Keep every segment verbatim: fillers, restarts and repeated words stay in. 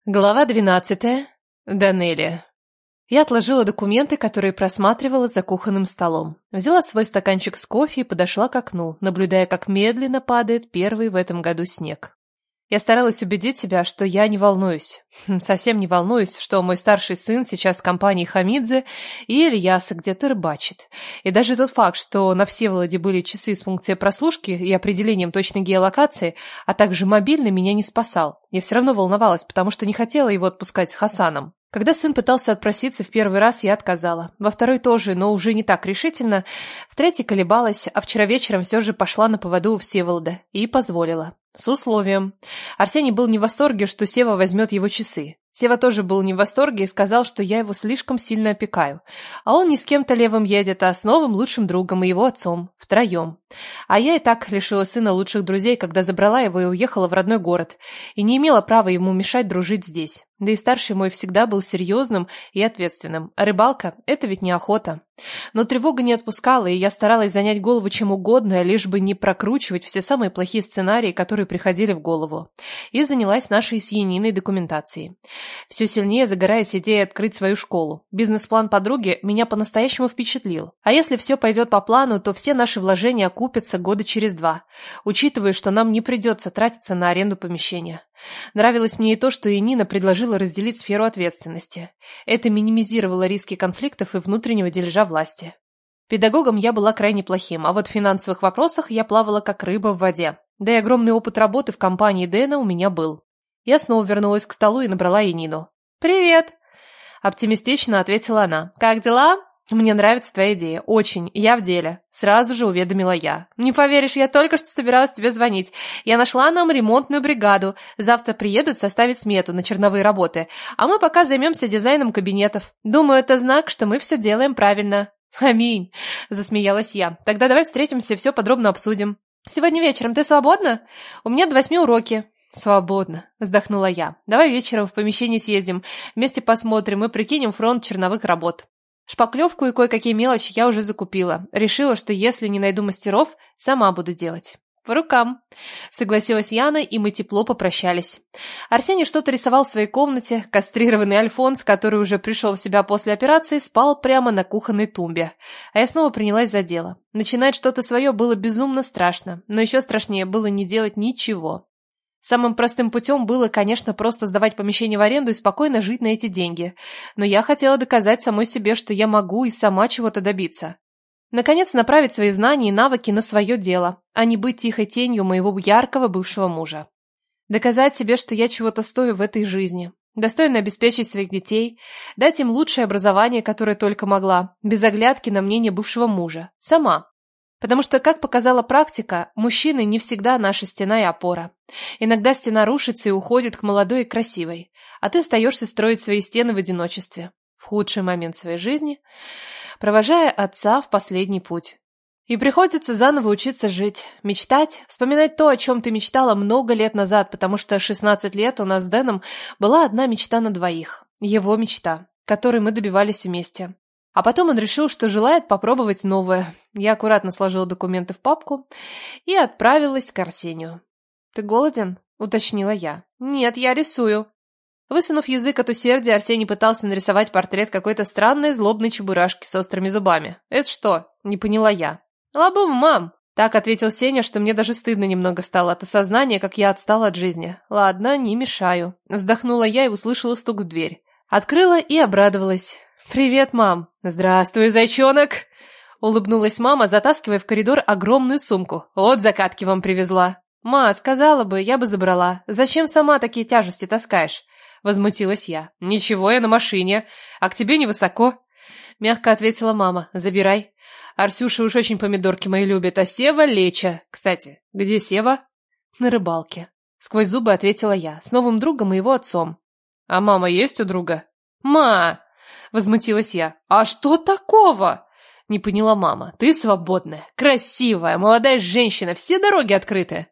Глава двенадцатая. Данелия. Я отложила документы, которые просматривала за кухонным столом. Взяла свой стаканчик с кофе и подошла к окну, наблюдая, как медленно падает первый в этом году снег. Я старалась убедить себя, что я не волнуюсь. Совсем не волнуюсь, что мой старший сын сейчас в компании Хамидзе и Ильяса где-то рыбачит. И даже тот факт, что на Всеволоде были часы с функцией прослушки и определением точной геолокации, а также мобильный, меня не спасал. Я все равно волновалась, потому что не хотела его отпускать с Хасаном. Когда сын пытался отпроситься в первый раз, я отказала. Во второй тоже, но уже не так решительно. В третий колебалась, а вчера вечером все же пошла на поводу у Всеволода. И позволила. С условием. Арсений был не в восторге, что Сева возьмет его часы. Сева тоже был не в восторге и сказал, что я его слишком сильно опекаю. А он не с кем-то левым едет, а с новым лучшим другом и его отцом. Втроем. А я и так лишила сына лучших друзей, когда забрала его и уехала в родной город. И не имела права ему мешать дружить здесь. Да и старший мой всегда был серьезным и ответственным. А рыбалка – это ведь не охота. Но тревога не отпускала, и я старалась занять голову чем угодно, лишь бы не прокручивать все самые плохие сценарии, которые приходили в голову. И занялась нашей с Яниной документацией. Все сильнее загораясь идеей открыть свою школу. Бизнес-план подруги меня по-настоящему впечатлил. А если все пойдет по плану, то все наши вложения окупятся года через два, учитывая, что нам не придется тратиться на аренду помещения. Нравилось мне и то, что Янина предложила разделить сферу ответственности. Это минимизировало риски конфликтов и внутреннего дележа власти. Педагогом я была крайне плохим, а вот в финансовых вопросах я плавала как рыба в воде. Да и огромный опыт работы в компании Дэна у меня был. Я снова вернулась к столу и набрала Янину. «Привет!» – оптимистично ответила она. «Как дела?» «Мне нравится твоя идея. Очень. Я в деле», — сразу же уведомила я. «Не поверишь, я только что собиралась тебе звонить. Я нашла нам ремонтную бригаду. Завтра приедут составить смету на черновые работы. А мы пока займемся дизайном кабинетов. Думаю, это знак, что мы все делаем правильно». «Аминь», — засмеялась я. «Тогда давай встретимся и все подробно обсудим». «Сегодня вечером ты свободна? У меня до восьми уроки». «Свободно», — вздохнула я. «Давай вечером в помещение съездим. Вместе посмотрим и прикинем фронт черновых работ». Шпаклевку и кое-какие мелочи я уже закупила. Решила, что если не найду мастеров, сама буду делать. «По рукам», — согласилась Яна, и мы тепло попрощались. Арсений что-то рисовал в своей комнате. Кастрированный Альфонс, который уже пришел в себя после операции, спал прямо на кухонной тумбе. А я снова принялась за дело. Начинать что-то свое было безумно страшно, но еще страшнее было не делать ничего. Самым простым путем было, конечно, просто сдавать помещение в аренду и спокойно жить на эти деньги. Но я хотела доказать самой себе, что я могу и сама чего-то добиться. Наконец, направить свои знания и навыки на свое дело, а не быть тихой тенью моего яркого бывшего мужа. Доказать себе, что я чего-то стою в этой жизни. Достойно обеспечить своих детей, дать им лучшее образование, которое только могла, без оглядки на мнение бывшего мужа. Сама. Потому что, как показала практика, мужчины не всегда наша стена и опора. Иногда стена рушится и уходит к молодой и красивой, а ты остаешься строить свои стены в одиночестве, в худший момент своей жизни, провожая отца в последний путь. И приходится заново учиться жить, мечтать, вспоминать то, о чем ты мечтала много лет назад, потому что шестнадцать лет у нас с Дэном была одна мечта на двоих, его мечта, которой мы добивались вместе. А потом он решил, что желает попробовать новое. Я аккуратно сложила документы в папку и отправилась к Арсению. «Ты голоден?» — уточнила я. «Нет, я рисую». Высунув язык от усердия, Арсений пытался нарисовать портрет какой-то странной злобной чебурашки с острыми зубами. «Это что?» — не поняла я. «Лабум, мам!» — так ответил Сеня, что мне даже стыдно немного стало от осознания, как я отстала от жизни. «Ладно, не мешаю». Вздохнула я и услышала стук в дверь. Открыла и обрадовалась. «Привет, мам!» «Здравствуй, зайчонок!» Улыбнулась мама, затаскивая в коридор огромную сумку. «Вот закатки вам привезла!» «Ма, сказала бы, я бы забрала. Зачем сама такие тяжести таскаешь?» Возмутилась я. «Ничего, я на машине. А к тебе невысоко». Мягко ответила мама. «Забирай. Арсюша уж очень помидорки мои любит, а Сева леча. Кстати, где Сева?» «На рыбалке». Сквозь зубы ответила я. «С новым другом и его отцом». «А мама есть у друга?» «Ма!» Возмутилась я. «А что такого?» Не поняла мама. «Ты свободная, красивая, молодая женщина, все дороги открыты».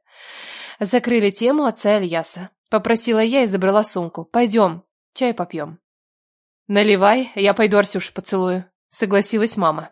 Закрыли тему отца Ильяса. Попросила я и забрала сумку. «Пойдем, чай попьем». «Наливай, я пойду Арсюшу поцелую», — согласилась мама.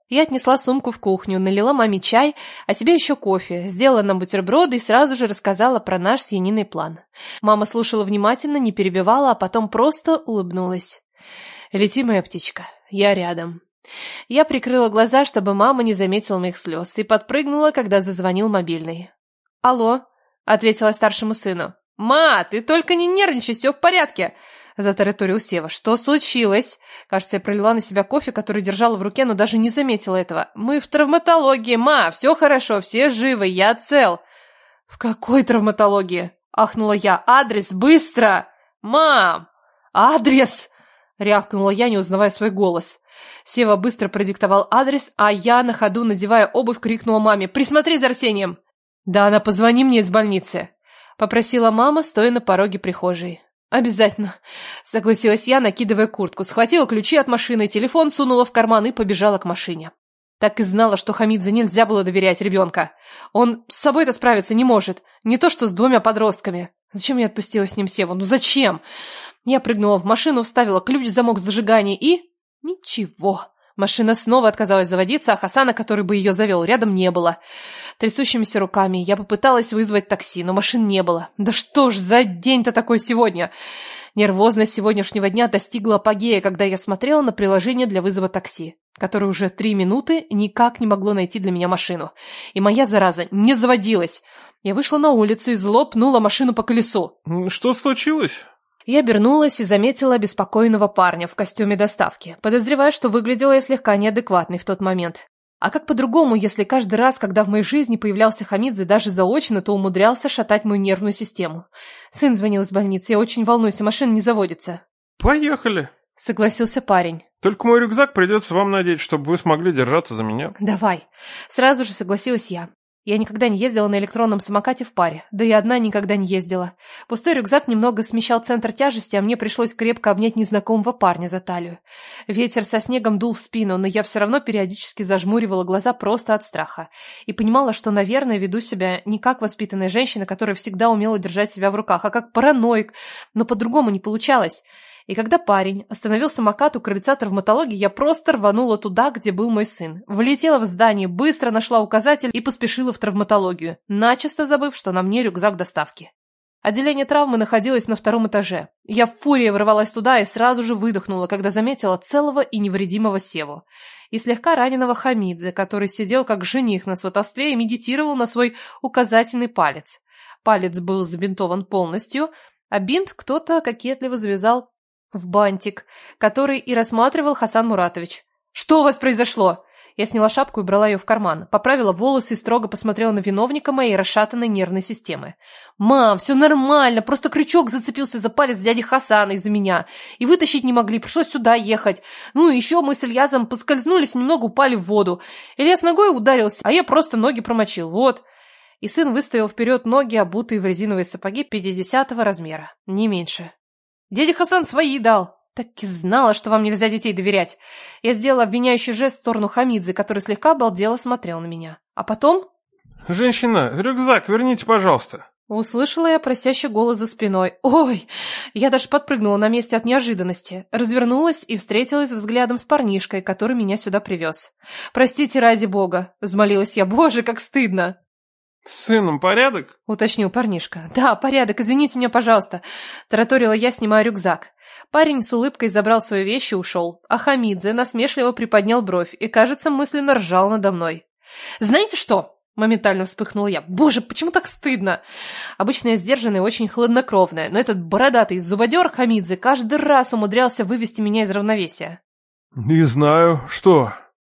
Я отнесла сумку в кухню, налила маме чай, а себе еще кофе, сделала нам бутерброды и сразу же рассказала про наш с Яниной план. Мама слушала внимательно, не перебивала, а потом просто улыбнулась. «Лети, моя птичка, я рядом». Я прикрыла глаза, чтобы мама не заметила моих слез, и подпрыгнула, когда зазвонил мобильный. «Алло», — ответила старшему сыну. «Ма, ты только не нервничай, все в порядке», — затараторил Сева. «Что случилось?» Кажется, я пролила на себя кофе, который держала в руке, но даже не заметила этого. «Мы в травматологии, ма, все хорошо, все живы, я цел». «В какой травматологии?» — ахнула я. «Адрес, быстро!» «Мам! Адрес!» — рявкнула я, не узнавая свой голос. Сева быстро продиктовал адрес, а я, на ходу надевая обувь, крикнула маме: «Присмотри за Арсением!» «Да, она позвони мне из больницы», — попросила мама, стоя на пороге прихожей. «Обязательно», — согласилась я, накидывая куртку, схватила ключи от машины, телефон сунула в карман и побежала к машине. Так и знала, что Хамидзе нельзя было доверять ребенка. Он с собой-то справиться не может, не то что с двумя подростками. Зачем я отпустила с ним Севу? Ну зачем? Я прыгнула в машину, вставила ключ в замок зажигания и... Ничего. Машина снова отказалась заводиться, а Хасана, который бы ее завел, рядом не было. Трясущимися руками я попыталась вызвать такси, но машин не было. Да что ж за день-то такой сегодня? Нервозность сегодняшнего дня достигла апогея, когда я смотрела на приложение для вызова такси, которое уже три минуты никак не могло найти для меня машину. И моя зараза не заводилась. Я вышла на улицу и зло пнула машину по колесу. «Что случилось?» Я обернулась и заметила обеспокоенного парня в костюме доставки. Подозреваю, что выглядела я слегка неадекватной в тот момент. А как по-другому, если каждый раз, когда в моей жизни появлялся Хамидзе, даже заочно, то умудрялся шатать мою нервную систему? Сын звонил из больницы, я очень волнуюсь, а машина не заводится. «Поехали», — согласился парень. «Только мой рюкзак придется вам надеть, чтобы вы смогли держаться за меня». «Давай». Сразу же согласилась я. Я никогда не ездила на электронном самокате в паре, да и одна никогда не ездила. Пустой рюкзак немного смещал центр тяжести, а мне пришлось крепко обнять незнакомого парня за талию. Ветер со снегом дул в спину, но я все равно периодически зажмуривала глаза просто от страха. И понимала, что, наверное, веду себя не как воспитанная женщина, которая всегда умела держать себя в руках, а как параноик, но по-другому не получалось. И когда парень остановил самокат у крыльца травматологии, я просто рванула туда, где был мой сын. Влетела в здание, быстро нашла указатель и поспешила в травматологию, начисто забыв, что на мне рюкзак доставки. Отделение травмы находилось на втором этаже. Я в фурии ворвалась туда и сразу же выдохнула, когда заметила целого и невредимого Севу. И слегка раненого Хамидзе, который сидел как жених на сватовстве и медитировал на свой указательный палец. Палец был забинтован полностью, а бинт кто-то кокетливо завязал в бантик, который и рассматривал Хасан Муратович. «Что у вас произошло?» Я сняла шапку и брала ее в карман, поправила волосы и строго посмотрела на виновника моей расшатанной нервной системы. «Мам, все нормально, просто крючок зацепился за палец дяди Хасана из-за меня. И вытащить не могли, пришлось сюда ехать. Ну и еще мы с Ильязом поскользнулись, немного упали в воду. Ильяс ногой ударился, а я просто ноги промочил, вот». И сын выставил вперед ноги, обутые в резиновые сапоги пятидесятого размера, не меньше. «Дядя Хасан свои дал!» Так и знала, что вам нельзя детей доверять. Я сделала обвиняющий жест в сторону Хамидзе, который слегка обалдело смотрел на меня. А потом... «Женщина, рюкзак верните, пожалуйста!» Услышала я просящий голос за спиной. «Ой!» Я даже подпрыгнула на месте от неожиданности. Развернулась и встретилась взглядом с парнишкой, который меня сюда привез. «Простите ради бога!» — взмолилась я. «Боже, как стыдно!» «С сыном порядок?» — уточнил парнишка. «Да, порядок, извините меня, пожалуйста», — тараторила я, снимая рюкзак. Парень с улыбкой забрал свои вещи и ушел, а Хамидзе насмешливо приподнял бровь и, кажется, мысленно ржал надо мной. «Знаете что?» — моментально вспыхнула я. «Боже, почему так стыдно?» Обычно я сдержанная и очень хладнокровная, но этот бородатый зубодер Хамидзе каждый раз умудрялся вывести меня из равновесия. «Не знаю, что...»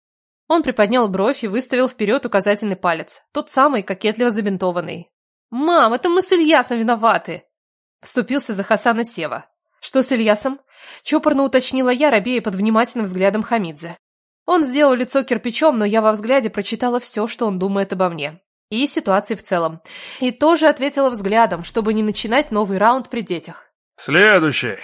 Он приподнял бровь и выставил вперед указательный палец, тот самый кокетливо забинтованный. «Мам, это мы с Ильясом виноваты!» Вступился за Хасана Сева. «Что с Ильясом?» Чопорно уточнила я, робея под внимательным взглядом Хамидзе. Он сделал лицо кирпичом, но я во взгляде прочитала все, что он думает обо мне. И ситуации в целом. И тоже ответила взглядом, чтобы не начинать новый раунд при детях. «Следующий!»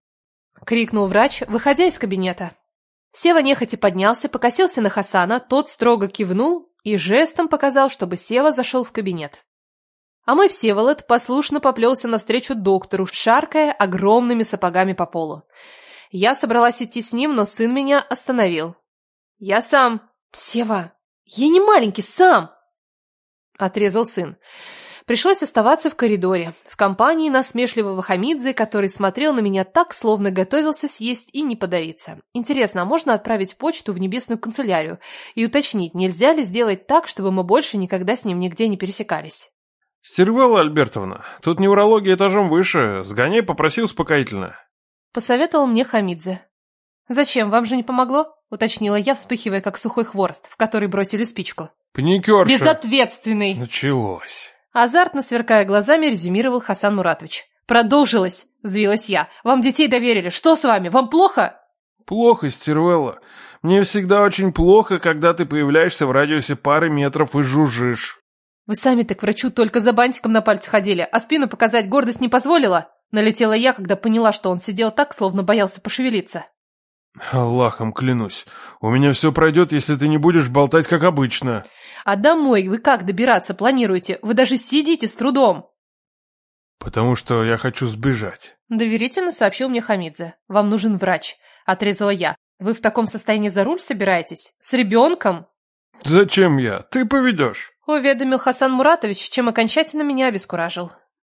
— крикнул врач, выходя из кабинета. Сева нехотя поднялся, покосился на Хасана, тот строго кивнул и жестом показал, чтобы Сева зашел в кабинет. А мой Всеволод послушно поплелся навстречу доктору, шаркая огромными сапогами по полу. Я собралась идти с ним, но сын меня остановил. «Я сам», — Сева, я не маленький, сам! Отрезал сын. Пришлось оставаться в коридоре, в компании насмешливого Хамидзе, который смотрел на меня так, словно готовился съесть и не подавиться. Интересно, а можно отправить почту в небесную канцелярию и уточнить, нельзя ли сделать так, чтобы мы больше никогда с ним нигде не пересекались? Стервелла Альбертовна, тут неврология этажом выше. Сгоняй, попроси успокоительно. Посоветовал мне Хамидзе. «Зачем, вам же не помогло?» — уточнила я, вспыхивая, как сухой хворост, в который бросили спичку. Паникерша. «Безответственный!» Началось. Азартно сверкая глазами, резюмировал Хасан Муратович. «Продолжилось!» — взвилась я. «Вам детей доверили. Что с вами? Вам плохо?» Плохо, Стервелла. Мне всегда очень плохо, когда ты появляешься в радиусе пары метров и жужжишь. «Вы сами-то к врачу только за бантиком на пальце ходили, а спину показать гордость не позволила?» Налетела я, когда поняла, что он сидел так, словно боялся пошевелиться. Аллахом клянусь, у меня все пройдет, если ты не будешь болтать, как обычно. А домой вы как добираться планируете? Вы даже сидите с трудом. Потому что я хочу сбежать. Доверительно сообщил мне Хамидзе. Вам нужен врач. Отрезала я. Вы в таком состоянии за руль собираетесь? С ребенком? Зачем я? Ты поведешь. Уведомил Хасан Муратович, чем окончательно меня обескуражил.